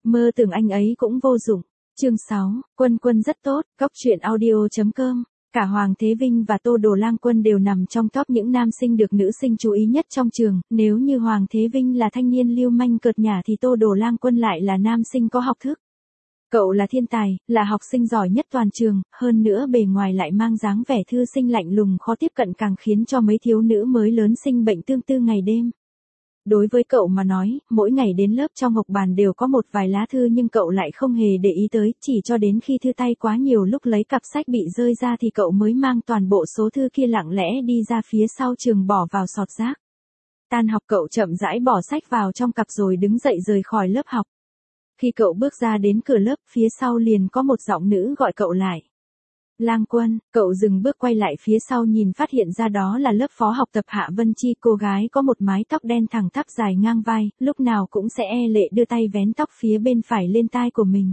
Mơ tưởng anh ấy cũng vô dụng. Chương 6, Quân Quân rất tốt, Cóc truyện audio.com. Cả Hoàng Thế Vinh và Tô Đồ Lang Quân đều nằm trong top những nam sinh được nữ sinh chú ý nhất trong trường, nếu như Hoàng Thế Vinh là thanh niên lưu manh cợt nhả thì Tô Đồ Lang Quân lại là nam sinh có học thức. Cậu là thiên tài, là học sinh giỏi nhất toàn trường, hơn nữa bề ngoài lại mang dáng vẻ thư sinh lạnh lùng khó tiếp cận càng khiến cho mấy thiếu nữ mới lớn sinh bệnh tương tư ngày đêm. Đối với cậu mà nói, mỗi ngày đến lớp trong học bàn đều có một vài lá thư nhưng cậu lại không hề để ý tới, chỉ cho đến khi thư tay quá nhiều lúc lấy cặp sách bị rơi ra thì cậu mới mang toàn bộ số thư kia lặng lẽ đi ra phía sau trường bỏ vào sọt rác. Tan học cậu chậm rãi bỏ sách vào trong cặp rồi đứng dậy rời khỏi lớp học. Khi cậu bước ra đến cửa lớp, phía sau liền có một giọng nữ gọi cậu lại. Lang Quân, cậu dừng bước quay lại phía sau nhìn phát hiện ra đó là lớp phó học tập Hạ Vân Chi, cô gái có một mái tóc đen thẳng tắp dài ngang vai, lúc nào cũng sẽ e lệ đưa tay vén tóc phía bên phải lên tai của mình.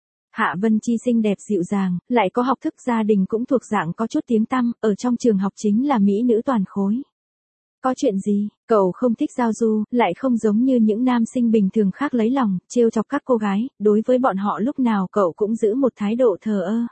Hạ Vân Chi xinh đẹp dịu dàng, lại có học thức, gia đình cũng thuộc dạng có chút tiếng tăm, ở trong trường học chính là mỹ nữ toàn khối. Có chuyện gì? Cậu không thích giao du, lại không giống như những nam sinh bình thường khác lấy lòng, trêu chọc các cô gái, đối với bọn họ lúc nào cậu cũng giữ một thái độ thờ ơ.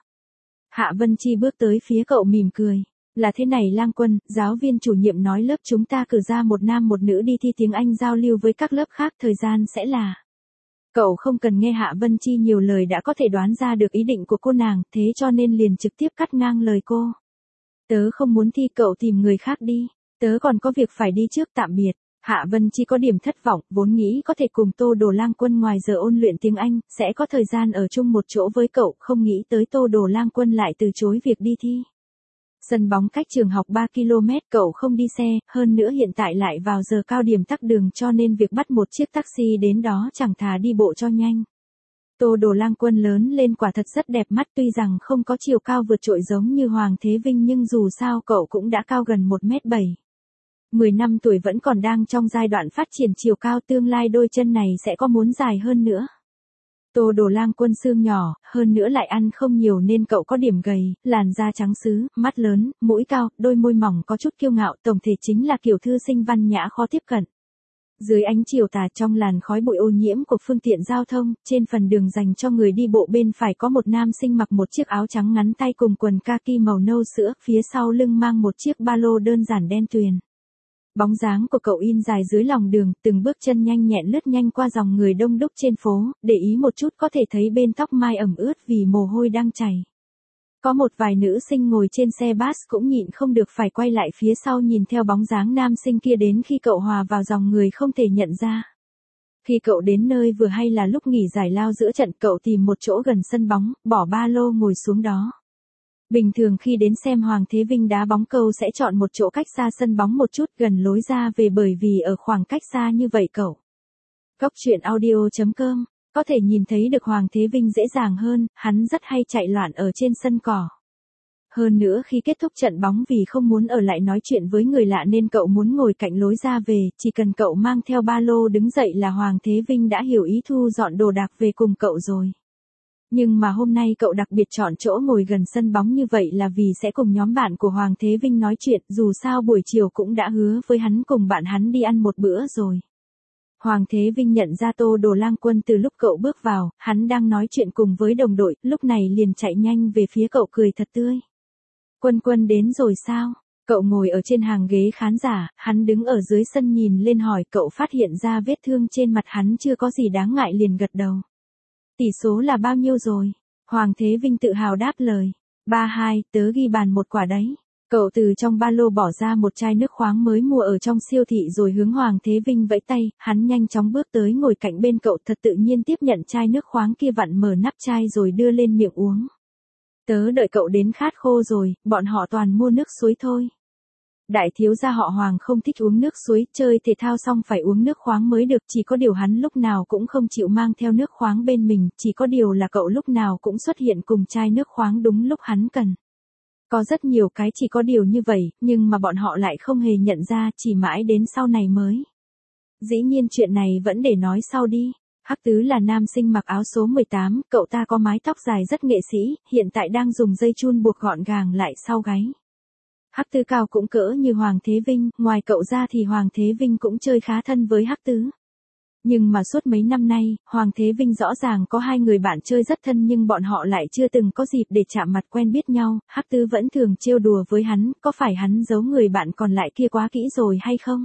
Hạ Vân Chi bước tới phía cậu mỉm cười. Là thế này Lang Quân, giáo viên chủ nhiệm nói lớp chúng ta cử ra một nam một nữ đi thi tiếng Anh giao lưu với các lớp khác, thời gian sẽ là... Cậu không cần nghe Hạ Vân Chi nhiều lời đã có thể đoán ra được ý định của cô nàng, thế cho nên liền trực tiếp cắt ngang lời cô. Tớ không muốn thi, cậu tìm người khác đi. Tớ còn có việc phải đi trước, tạm biệt. Hạ Vân Chi có điểm thất vọng, vốn nghĩ có thể cùng Tô Đồ Lang Quân ngoài giờ ôn luyện tiếng Anh, sẽ có thời gian ở chung một chỗ với cậu, không nghĩ tới Tô Đồ Lang Quân lại từ chối việc đi thi. Sân bóng cách trường học 3 km, cậu không đi xe, hơn nữa hiện tại lại vào giờ cao điểm tắc đường cho nên việc bắt một chiếc taxi đến đó chẳng thà đi bộ cho nhanh. Tô Đồ Lang Quân lớn lên quả thật rất đẹp mắt, tuy rằng không có chiều cao vượt trội giống như Hoàng Thế Vinh nhưng dù sao cậu cũng đã cao gần 1m7. 10 năm tuổi vẫn còn đang trong giai đoạn phát triển chiều cao, tương lai đôi chân này sẽ có muốn dài hơn nữa. Tô Đồ Lang Quân xương nhỏ, hơn nữa lại ăn không nhiều nên cậu có điểm gầy, làn da trắng sứ, mắt lớn, mũi cao, đôi môi mỏng có chút kiêu ngạo, tổng thể chính là kiểu thư sinh văn nhã khó tiếp cận. Dưới ánh chiều tà trong làn khói bụi ô nhiễm của phương tiện giao thông, trên phần đường dành cho người đi bộ bên phải có một nam sinh mặc một chiếc áo trắng ngắn tay cùng quần kaki màu nâu sữa, phía sau lưng mang một chiếc ba lô đơn giản đen tuyền. Bóng dáng của cậu in dài dưới lòng đường, từng bước chân nhanh nhẹn lướt nhanh qua dòng người đông đúc trên phố, để ý một chút có thể thấy bên tóc mai ẩm ướt vì mồ hôi đang chảy. Có một vài nữ sinh ngồi trên xe bus cũng nhịn không được phải quay lại phía sau nhìn theo bóng dáng nam sinh kia đến khi cậu hòa vào dòng người không thể nhận ra. Khi cậu đến nơi vừa hay là lúc nghỉ giải lao giữa trận, cậu tìm một chỗ gần sân bóng, bỏ ba lô ngồi xuống đó. Bình thường khi đến xem Hoàng Thế Vinh đá bóng cậu sẽ chọn một chỗ cách xa sân bóng một chút gần lối ra về, bởi vì ở khoảng cách xa như vậy cậu. Cóc truyện audio.com, có thể nhìn thấy được Hoàng Thế Vinh dễ dàng hơn, hắn rất hay chạy loạn ở trên sân cỏ. Hơn nữa khi kết thúc trận bóng vì không muốn ở lại nói chuyện với người lạ nên cậu muốn ngồi cạnh lối ra về, chỉ cần cậu mang theo ba lô đứng dậy là Hoàng Thế Vinh đã hiểu ý thu dọn đồ đạc về cùng cậu rồi. Nhưng mà hôm nay cậu đặc biệt chọn chỗ ngồi gần sân bóng như vậy là vì sẽ cùng nhóm bạn của Hoàng Thế Vinh nói chuyện, dù sao buổi chiều cũng đã hứa với hắn cùng bạn hắn đi ăn một bữa rồi. Hoàng Thế Vinh nhận ra Tô Đồ Lang Quân từ lúc cậu bước vào, hắn đang nói chuyện cùng với đồng đội, lúc này liền chạy nhanh về phía cậu cười thật tươi. Quân Quân đến rồi sao? Cậu ngồi ở trên hàng ghế khán giả, hắn đứng ở dưới sân nhìn lên hỏi, cậu phát hiện ra vết thương trên mặt hắn chưa có gì đáng ngại liền gật đầu. Tỷ số là bao nhiêu rồi? Hoàng Thế Vinh tự hào đáp lời. 3-2, tớ ghi bàn một quả đấy. Cậu từ trong ba lô bỏ ra một chai nước khoáng mới mua ở trong siêu thị rồi hướng Hoàng Thế Vinh vẫy tay, hắn nhanh chóng bước tới ngồi cạnh bên cậu thật tự nhiên tiếp nhận chai nước khoáng kia, vặn mở nắp chai rồi đưa lên miệng uống. Tớ đợi cậu đến khát khô rồi, bọn họ toàn mua nước suối thôi. Đại thiếu gia họ Hoàng không thích uống nước suối, chơi thể thao xong phải uống nước khoáng mới được, chỉ có điều hắn lúc nào cũng không chịu mang theo nước khoáng bên mình, chỉ có điều là cậu lúc nào cũng xuất hiện cùng chai nước khoáng đúng lúc hắn cần. Có rất nhiều cái chỉ có điều như vậy, nhưng mà bọn họ lại không hề nhận ra, chỉ mãi đến sau này mới. Dĩ nhiên chuyện này vẫn để nói sau đi. Hắc Tứ là nam sinh mặc áo số 18, cậu ta có mái tóc dài rất nghệ sĩ, hiện tại đang dùng dây chun buộc gọn gàng lại sau gáy. Hắc Tứ cao cũng cỡ như Hoàng Thế Vinh, ngoài cậu ra thì Hoàng Thế Vinh cũng chơi khá thân với Hắc Tứ. Nhưng mà suốt mấy năm nay, Hoàng Thế Vinh rõ ràng có hai người bạn chơi rất thân nhưng bọn họ lại chưa từng có dịp để chạm mặt quen biết nhau, Hắc Tứ vẫn thường trêu đùa với hắn, có phải hắn giấu người bạn còn lại kia quá kỹ rồi hay không?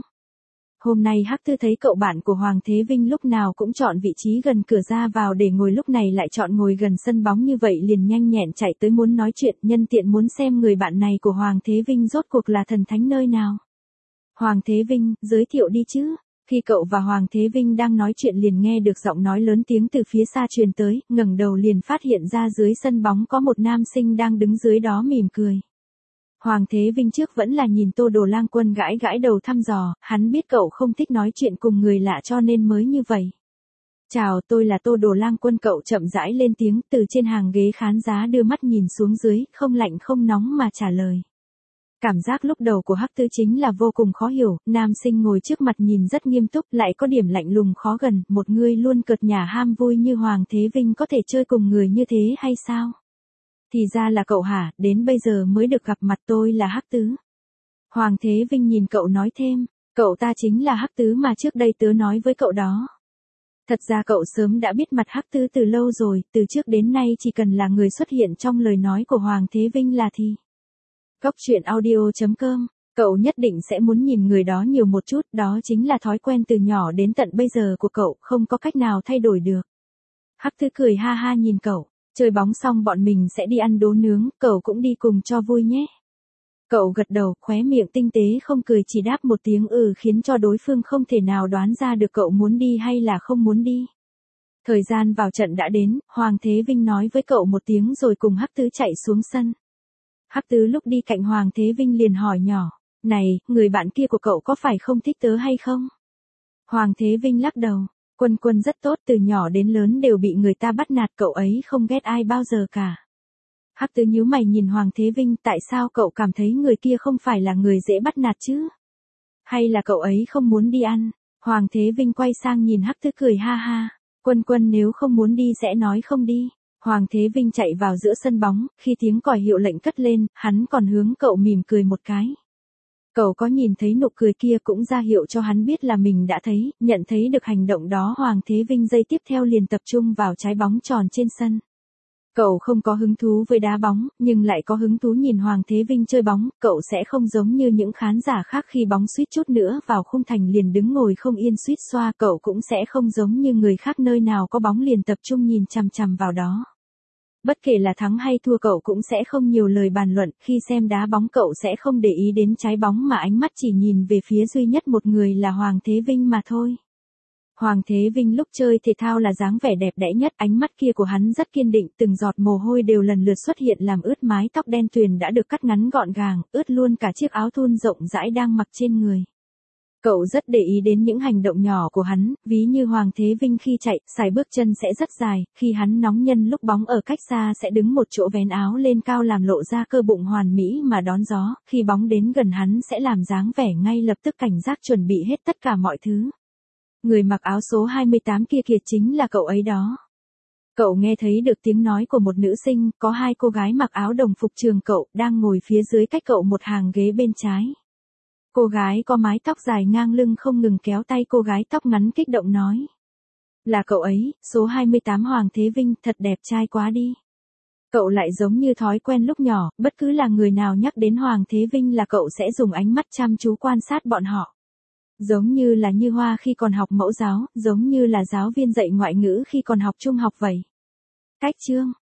Hôm nay Hắc Tư thấy cậu bạn của Hoàng Thế Vinh lúc nào cũng chọn vị trí gần cửa ra vào để ngồi, lúc này lại chọn ngồi gần sân bóng như vậy, liền nhanh nhẹn chạy tới muốn nói chuyện, nhân tiện muốn xem người bạn này của Hoàng Thế Vinh rốt cuộc là thần thánh nơi nào. Hoàng Thế Vinh, giới thiệu đi chứ. Khi cậu và Hoàng Thế Vinh đang nói chuyện liền nghe được giọng nói lớn tiếng từ phía xa truyền tới, ngẩng đầu liền phát hiện ra dưới sân bóng có một nam sinh đang đứng dưới đó mỉm cười. Hoàng Thế Vinh trước vẫn là nhìn Tô Đồ Lang Quân gãi gãi đầu thăm dò, hắn biết cậu không thích nói chuyện cùng người lạ cho nên mới như vậy. Chào, tôi là Tô Đồ Lang Quân, cậu chậm rãi lên tiếng từ trên hàng ghế khán giá đưa mắt nhìn xuống dưới, không lạnh không nóng mà trả lời. Cảm giác lúc đầu của Hắc Tứ chính là vô cùng khó hiểu, nam sinh ngồi trước mặt nhìn rất nghiêm túc lại có điểm lạnh lùng khó gần, một người luôn cợt nhả ham vui như Hoàng Thế Vinh có thể chơi cùng người như thế hay sao? Thì ra là cậu hả, đến bây giờ mới được gặp mặt, tôi là Hắc Tứ. Hoàng Thế Vinh nhìn cậu nói thêm, cậu ta chính là Hắc Tứ mà trước đây tớ nói với cậu đó. Thật ra cậu sớm đã biết mặt Hắc Tứ từ lâu rồi, từ trước đến nay chỉ cần là người xuất hiện trong lời nói của Hoàng Thế Vinh là thì. Góc truyện audio.com, cậu nhất định sẽ muốn nhìn người đó nhiều một chút, đó chính là thói quen từ nhỏ đến tận bây giờ của cậu, không có cách nào thay đổi được. Hắc Tứ cười ha ha nhìn cậu, chơi bóng xong bọn mình sẽ đi ăn đố nướng, cậu cũng đi cùng cho vui nhé. Cậu gật đầu, khóe miệng tinh tế không cười chỉ đáp một tiếng khiến cho đối phương không thể nào đoán ra được cậu muốn đi hay là không muốn đi. Thời gian vào trận đã đến, Hoàng Thế Vinh nói với cậu một tiếng rồi cùng Hắc Tứ chạy xuống sân. Hắc Tứ lúc đi cạnh Hoàng Thế Vinh liền hỏi nhỏ, này, người bạn kia của cậu có phải không thích tớ hay không? Hoàng Thế Vinh lắc đầu, Quân Quân rất tốt, từ nhỏ đến lớn đều bị người ta bắt nạt, cậu ấy không ghét ai bao giờ cả. Hắc Tứ nhíu mày nhìn Hoàng Thế Vinh, tại sao cậu cảm thấy người kia không phải là người dễ bắt nạt chứ? Hay là cậu ấy không muốn đi ăn? Hoàng Thế Vinh quay sang nhìn Hắc Tứ cười ha ha, Quân Quân nếu không muốn đi sẽ nói không đi. Hoàng Thế Vinh chạy vào giữa sân bóng, khi tiếng còi hiệu lệnh cất lên, hắn còn hướng cậu mỉm cười một cái. Cậu có nhìn thấy nụ cười kia cũng ra hiệu cho hắn biết là mình đã thấy, nhận thấy được hành động đó. Hoàng Thế Vinh giây tiếp theo liền tập trung vào trái bóng tròn trên sân. Cậu không có hứng thú với đá bóng, nhưng lại có hứng thú nhìn Hoàng Thế Vinh chơi bóng, cậu sẽ không giống như những khán giả khác khi bóng suýt chút nữa vào khung thành liền đứng ngồi không yên suýt xoa, cậu cũng sẽ không giống như người khác nơi nào có bóng liền tập trung nhìn chằm chằm vào đó. Bất kể là thắng hay thua cậu cũng sẽ không nhiều lời bàn luận, khi xem đá bóng cậu sẽ không để ý đến trái bóng mà ánh mắt chỉ nhìn về phía duy nhất một người là Hoàng Thế Vinh mà thôi. Hoàng Thế Vinh lúc chơi thể thao là dáng vẻ đẹp đẽ nhất, ánh mắt kia của hắn rất kiên định, từng giọt mồ hôi đều lần lượt xuất hiện làm ướt mái tóc đen tuyền đã được cắt ngắn gọn gàng, ướt luôn cả chiếc áo thun rộng rãi đang mặc trên người. Cậu rất để ý đến những hành động nhỏ của hắn, ví như Hoàng Thế Vinh khi chạy, sải bước chân sẽ rất dài, khi hắn nóng nhân lúc bóng ở cách xa sẽ đứng một chỗ vén áo lên cao làm lộ ra cơ bụng hoàn mỹ mà đón gió, khi bóng đến gần hắn sẽ làm dáng vẻ ngay lập tức cảnh giác chuẩn bị hết tất cả mọi thứ. Người mặc áo số 28 kia kìa chính là cậu ấy đó. Cậu nghe thấy được tiếng nói của một nữ sinh, có hai cô gái mặc áo đồng phục trường cậu, đang ngồi phía dưới cách cậu một hàng ghế bên trái. Cô gái có mái tóc dài ngang lưng không ngừng kéo tay cô gái tóc ngắn kích động nói. Là cậu ấy, số 28 Hoàng Thế Vinh, thật đẹp trai quá đi. Cậu lại giống như thói quen lúc nhỏ, bất cứ là người nào nhắc đến Hoàng Thế Vinh là cậu sẽ dùng ánh mắt chăm chú quan sát bọn họ. Giống như là Như Hoa khi còn học mẫu giáo, giống như là giáo viên dạy ngoại ngữ khi còn học trung học vậy. Cách chương